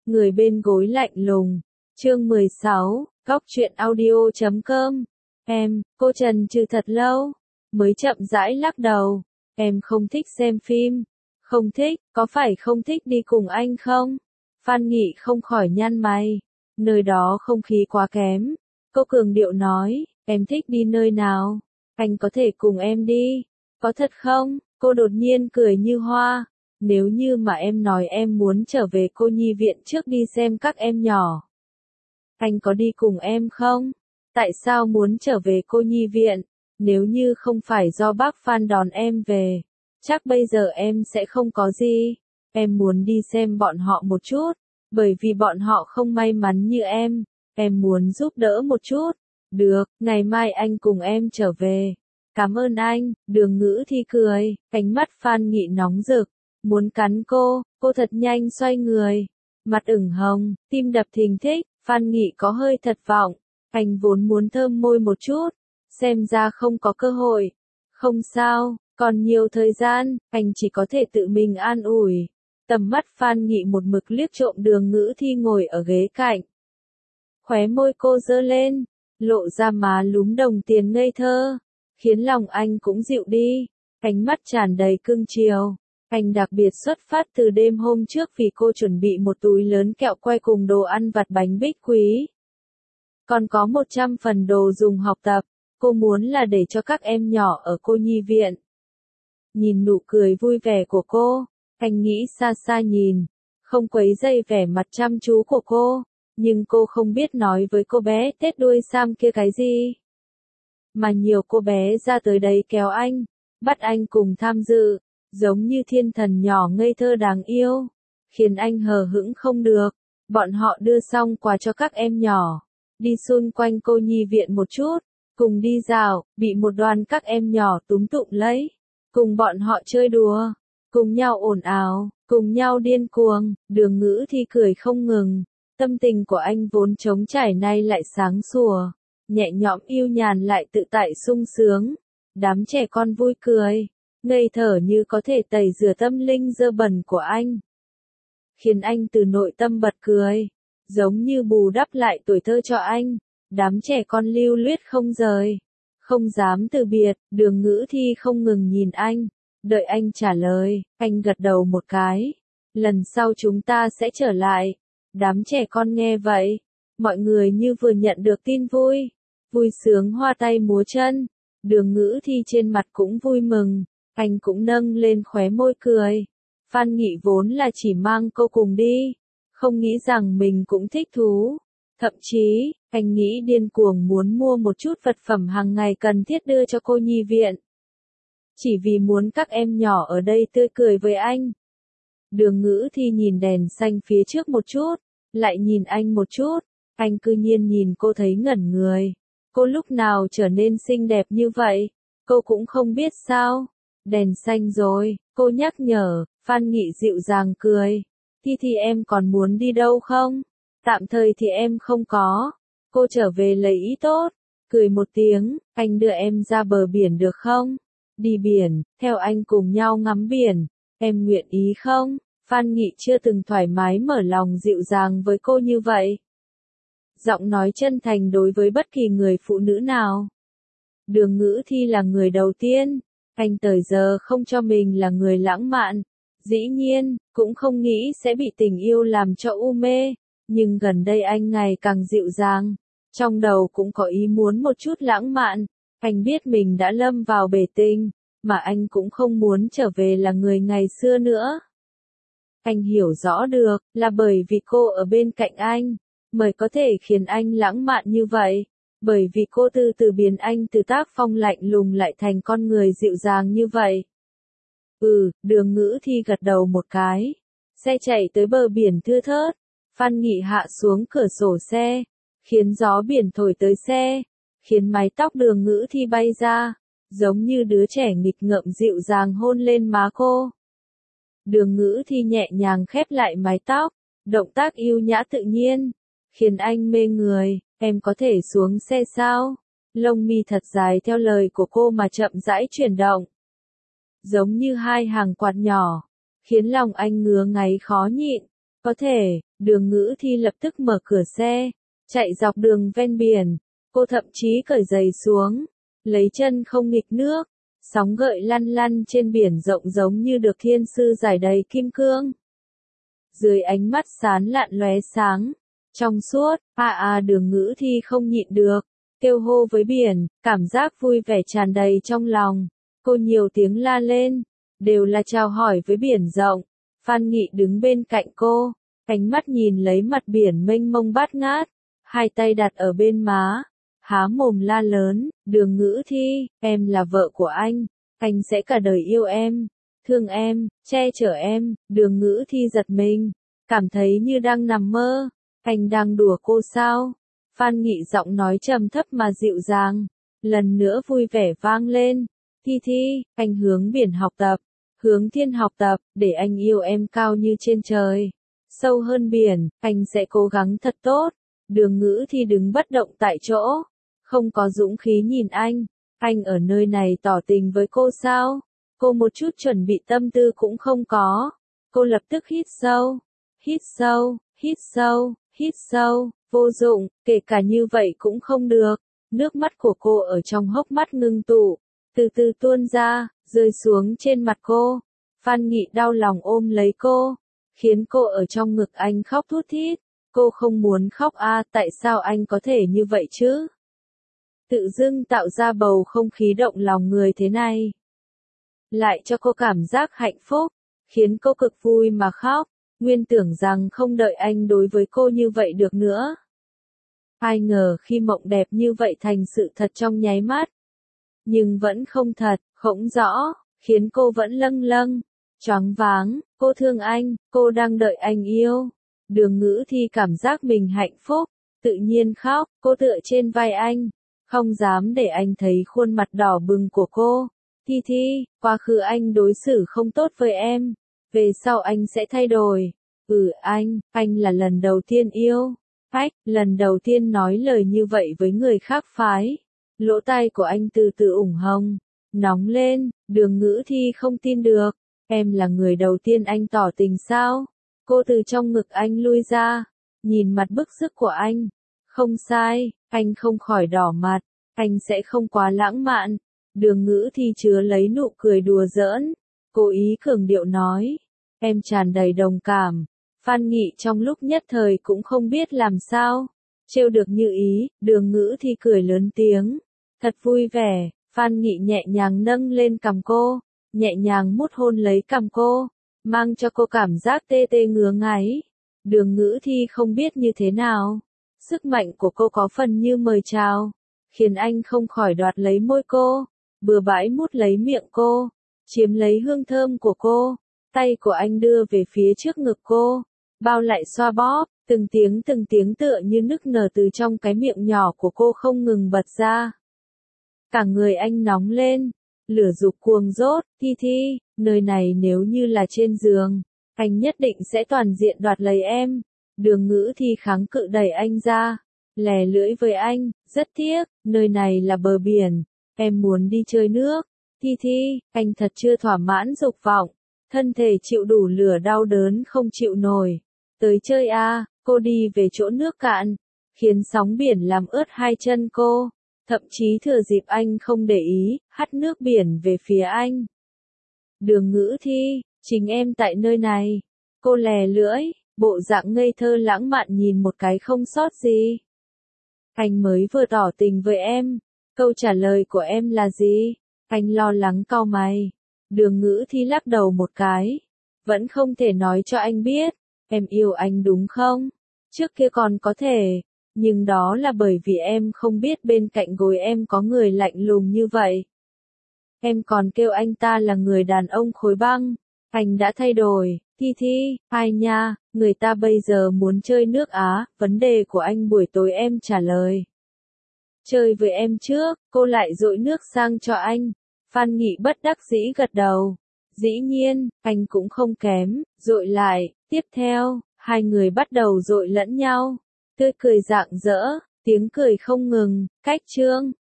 người bên gối lạnh lùng. Chương 16, Góc truyện audio.com. Cô chần chừ thật lâu, mới chậm rãi lắc đầu. Em không thích xem phim. Không thích, có phải không thích đi cùng anh không? Phan Nghị không khỏi nhăn mày. Nơi đó không khí quá kém. Cô cường điệu nói, em thích đi nơi nào? Anh có thể cùng em đi. Có thật không? Cô đột nhiên cười như hoa. Nếu như mà em nói em muốn trở về cô nhi viện trước đi xem các em nhỏ. Anh có đi cùng em không? Tại sao muốn trở về cô nhi viện? Nếu như không phải do bác Phan đón em về, chắc bây giờ em sẽ không có gì. Em muốn đi xem bọn họ một chút, bởi vì bọn họ không may mắn như em. Em muốn giúp đỡ một chút. Được, ngày mai anh cùng em trở về. Cảm ơn anh. Đường Ngữ Thi cười, cánh mắt Phan Nghị nóng rực, muốn cắn cô thật nhanh xoay người, mặt ửng hồng, tim đập thình thịch. Phan Nghị có hơi thất vọng, anh vốn muốn thơm môi một chút, xem ra không có cơ hội. Không sao, còn nhiều thời gian, anh chỉ có thể tự mình an ủi. Tầm mắt Phan Nghị một mực liếc trộm Đường Ngữ Thi ngồi ở ghế cạnh. Khóe môi cô giơ lên, lộ ra má lúm đồng tiền ngây thơ, khiến lòng anh cũng dịu đi, ánh mắt tràn đầy cưng chiều. Anh đặc biệt xuất phát từ đêm hôm trước vì cô chuẩn bị một túi lớn kẹo que cùng đồ ăn vặt bánh bích quý. Còn có 100 phần đồ dùng học tập, cô muốn là để cho các em nhỏ ở cô nhi viện. Nhìn nụ cười vui vẻ của cô, anh nghĩ xa xa nhìn, không quấy rầy vẻ mặt chăm chú của cô, nhưng cô không biết nói với cô bé tết đuôi sam kia cái gì. Mà nhiều cô bé ra tới đây kéo anh, bắt anh cùng tham dự, giống như thiên thần nhỏ ngây thơ đáng yêu, khiến anh hờ hững không được. Bọn họ đưa xong quà cho các em nhỏ, đi xung quanh cô nhi viện một chút, cùng đi dạo, bị một đoàn các em nhỏ túm tụm lấy, cùng bọn họ chơi đùa, cùng nhau ồn ào, cùng nhau điên cuồng. Đường Ngữ Thi cười không ngừng, tâm tình của anh vốn trống trải nay lại sáng sủa, nhẹ nhõm yêu nhàn lại tự tại sung sướng. Đám trẻ con vui cười, ngây thở như có thể tẩy rửa tâm linh dơ bẩn của anh, khiến anh từ nội tâm bật cười, giống như bù đắp lại tuổi thơ cho anh. Đám trẻ con lưu luyết không rời, không dám từ biệt. Đường Ngữ Thi không ngừng nhìn anh, đợi anh trả lời. Anh gật đầu một cái, lần sau chúng ta sẽ trở lại. Đám trẻ con nghe vậy, mọi người như vừa nhận được tin vui, vui sướng hoa tay múa chân. Đường Ngữ Thi trên mặt cũng vui mừng, anh cũng nâng lên khóe môi cười. Phan Nghị vốn là chỉ mang cô cùng đi, không nghĩ rằng mình cũng thích thú. Thậm chí, anh nghĩ điên cuồng muốn mua một chút vật phẩm hàng ngày cần thiết đưa cho cô nhi viện. Chỉ vì muốn các em nhỏ ở đây tươi cười với anh. Đường Ngữ Thi nhìn đèn xanh phía trước một chút, lại nhìn anh một chút, anh cư nhiên nhìn cô thấy ngẩn người. Cô lúc nào trở nên xinh đẹp như vậy? Cô cũng không biết sao? Đèn xanh rồi, cô nhắc nhở. Phan Nghị dịu dàng cười. Thi em còn muốn đi đâu không? Tạm thời thì em không có. Cô trở về lấy ý tốt. Cười một tiếng, anh đưa em ra bờ biển được không? Đi biển, theo anh cùng nhau ngắm biển. Em nguyện ý không? Phan Nghị chưa từng thoải mái mở lòng dịu dàng với cô như vậy. Giọng nói chân thành đối với bất kỳ người phụ nữ nào. Đường Ngữ Thi là người đầu tiên. Anh tới giờ không cho mình là người lãng mạn. Dĩ nhiên, cũng không nghĩ sẽ bị tình yêu làm cho u mê. Nhưng gần đây anh ngày càng dịu dàng. Trong đầu cũng có ý muốn một chút lãng mạn. Anh biết mình đã lâm vào bể tình, mà anh cũng không muốn trở về là người ngày xưa nữa. Anh hiểu rõ được, là bởi vì cô ở bên cạnh anh, mới có thể khiến anh lãng mạn như vậy. Bởi vì cô từ từ biến anh từ tác phong lạnh lùng lại thành con người dịu dàng như vậy. Đường Ngữ Thi gật đầu một cái. Xe chạy tới bờ biển thưa thớt. Phan Nghị hạ xuống cửa sổ xe, khiến gió biển thổi tới xe, khiến mái tóc Đường Ngữ Thi bay ra, giống như đứa trẻ nghịch ngợm dịu dàng hôn lên má cô. Đường Ngữ Thi nhẹ nhàng khép lại mái tóc, động tác yêu nhã tự nhiên, khiến anh mê người. Em có thể xuống xe sao? Lông mi thật dài theo lời của cô mà chậm rãi chuyển động, giống như hai hàng quạt nhỏ, khiến lòng anh ngứa ngáy khó nhịn. Có thể, Đường Ngữ Thi lập tức mở cửa xe, chạy dọc đường ven biển. Cô thậm chí cởi giày xuống, lấy chân không nghịch nước, sóng gợn lăn lăn trên biển rộng giống như được thiên sư giải đầy kim cương. Dưới ánh mắt sáng lạn lóe sáng, trong suốt, Đường Ngữ Thi không nhịn được, kêu hô với biển, cảm giác vui vẻ tràn đầy trong lòng. Cô nhiều tiếng la lên, đều là chào hỏi với biển rộng. Phan Nghị đứng bên cạnh cô, ánh mắt nhìn lấy mặt biển mênh mông bát ngát, hai tay đặt ở bên má, há mồm la lớn, Đường Ngữ Thi, em là vợ của anh sẽ cả đời yêu em, thương em, che chở em. Đường Ngữ Thi giật mình, cảm thấy như đang nằm mơ, anh đang đùa cô sao? Phan Nghị giọng nói trầm thấp mà dịu dàng, lần nữa vui vẻ vang lên, Thi, anh hướng biển học tập, hướng thiên học tập, để anh yêu em cao như trên trời, sâu hơn biển, anh sẽ cố gắng thật tốt. Đường Ngữ Thi đứng bất động tại chỗ, không có dũng khí nhìn anh ở nơi này tỏ tình với cô sao? Cô một chút chuẩn bị tâm tư cũng không có. Cô lập tức hít sâu, hít sâu, hít sâu, hít sâu, vô dụng, kể cả như vậy cũng không được. Nước mắt của cô ở trong hốc mắt ngưng tụ, từ từ tuôn ra, rơi xuống trên mặt cô. Phan Nghị đau lòng ôm lấy cô, khiến cô ở trong ngực anh khóc thút thít. Cô không muốn khóc tại sao anh có thể như vậy chứ? Tự dưng tạo ra bầu không khí động lòng người thế này. Lại cho cô cảm giác hạnh phúc, khiến cô cực vui mà khóc, nguyên tưởng rằng không đợi anh đối với cô như vậy được nữa. Ai ngờ khi mộng đẹp như vậy thành sự thật trong nháy mắt. Nhưng vẫn không thật, không rõ, khiến cô vẫn lâng lâng, choáng váng, cô thương anh, cô đang đợi anh yêu. Đường Ngữ Thi cảm giác mình hạnh phúc, tự nhiên khóc, cô tựa trên vai anh, không dám để anh thấy khuôn mặt đỏ bừng của cô. Thi, quá khứ anh đối xử không tốt với em, về sau anh sẽ thay đổi. Anh là lần đầu tiên yêu. Lần đầu tiên nói lời như vậy với người khác phái. Lỗ tai của anh từ từ ửng hồng, nóng lên. Đường Ngữ Thi không tin được, em là người đầu tiên anh tỏ tình sao? Cô từ trong ngực anh lui ra, nhìn mặt bức rứt của anh. Không sai, anh không khỏi đỏ mặt, anh sẽ không quá lãng mạn. Đường Ngữ Thi chứa lấy nụ cười đùa giỡn, cố ý cường điệu nói, em tràn đầy đồng cảm. Phan Nghị trong lúc nhất thời cũng không biết làm sao, trêu được như ý. Đường Ngữ Thi cười lớn tiếng, thật vui vẻ. Phan Nghị nhẹ nhàng nâng lên cằm cô, nhẹ nhàng mút hôn lấy cằm cô, mang cho cô cảm giác tê tê ngứa ngáy. Đường Ngữ Thi không biết như thế nào, sức mạnh của cô có phần như mời chào, khiến anh không khỏi đoạt lấy môi cô, bừa bãi mút lấy miệng cô, chiếm lấy hương thơm của cô. Tay của anh đưa về phía trước ngực cô, bao lại xoa bóp, từng tiếng tựa như nức nở từ trong cái miệng nhỏ của cô không ngừng bật ra. Cả người anh nóng lên, lửa dục cuồng dốt. Thi, nơi này nếu như là trên giường, anh nhất định sẽ toàn diện đoạt lấy em. Đường Ngữ Thi kháng cự đẩy anh ra, lè lưỡi với anh, rất tiếc, nơi này là bờ biển, em muốn đi chơi nước. Thi, anh thật chưa thỏa mãn dục vọng, thân thể chịu đủ lửa đau đớn không chịu nổi. Tới chơi cô đi về chỗ nước cạn, khiến sóng biển làm ướt hai chân cô, thậm chí thừa dịp anh không để ý, hắt nước biển về phía anh. Đường Ngữ Thi, chính em tại nơi này. Cô lè lưỡi, bộ dạng ngây thơ lãng mạn nhìn một cái không sót gì. Anh mới vừa tỏ tình với em, câu trả lời của em là gì? Anh lo lắng cau mày. Đường Ngữ Thi lắc đầu một cái, vẫn không thể nói cho anh biết, em yêu anh đúng không? Trước kia còn có thể, nhưng đó là bởi vì em không biết bên cạnh gối em có người lạnh lùng như vậy. Em còn kêu anh ta là người đàn ông khối băng, anh đã thay đổi. Thi, ai nha, người ta bây giờ muốn chơi nước vấn đề của anh buổi tối em trả lời. Chơi với em trước, cô lại dội nước sang cho anh. Phan Nghị bất đắc dĩ gật đầu. Dĩ nhiên, anh cũng không kém, dội lại. Tiếp theo, hai người bắt đầu dội lẫn nhau, tươi cười rạng rỡ, tiếng cười không ngừng. Cách chương